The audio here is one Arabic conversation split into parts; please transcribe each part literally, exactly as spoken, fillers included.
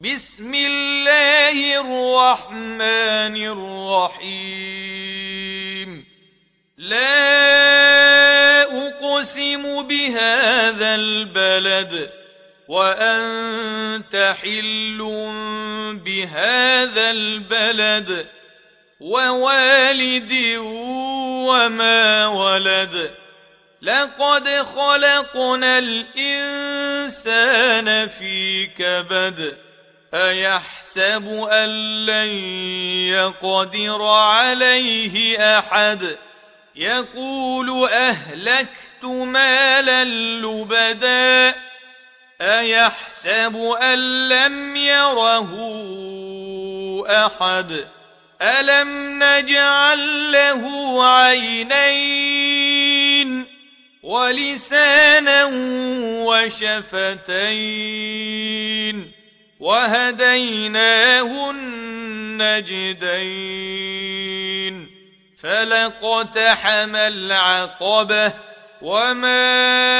بسم الله الرحمن الرحيم لا أقسم بهذا البلد وأنت حل بهذا البلد ووالد وما ولد لقد خلقنا الإنسان في كبد أيحسب أن لن يقدر عليه أحد يقول أهلكت مالا لبدا أيحسب أن لم يره أحد ألم نجعل له عينين ولسانا وشفتين وهديناه النجدين فلاقتحم العقبة وما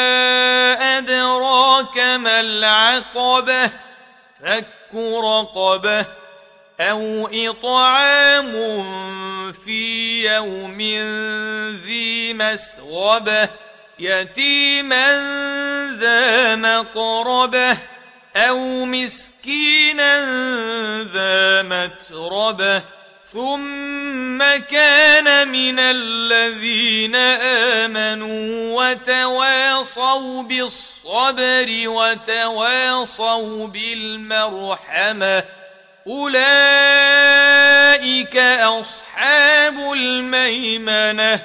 أدراك ما العقبة فك رقبة أو إطعام في يوم ذي مسغبة يتيما ذا مقربة أو مسكينا ذا متربة ثم كان من الذين آمنوا وتواصوا بالصبر وتواصوا بالمرحمة أولئك أصحاب الميمنة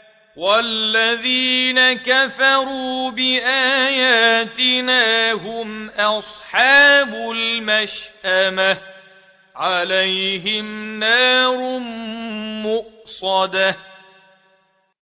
والذين كفروا بآياتنا هم أصحاب المشأمة عليهم نار مؤصدة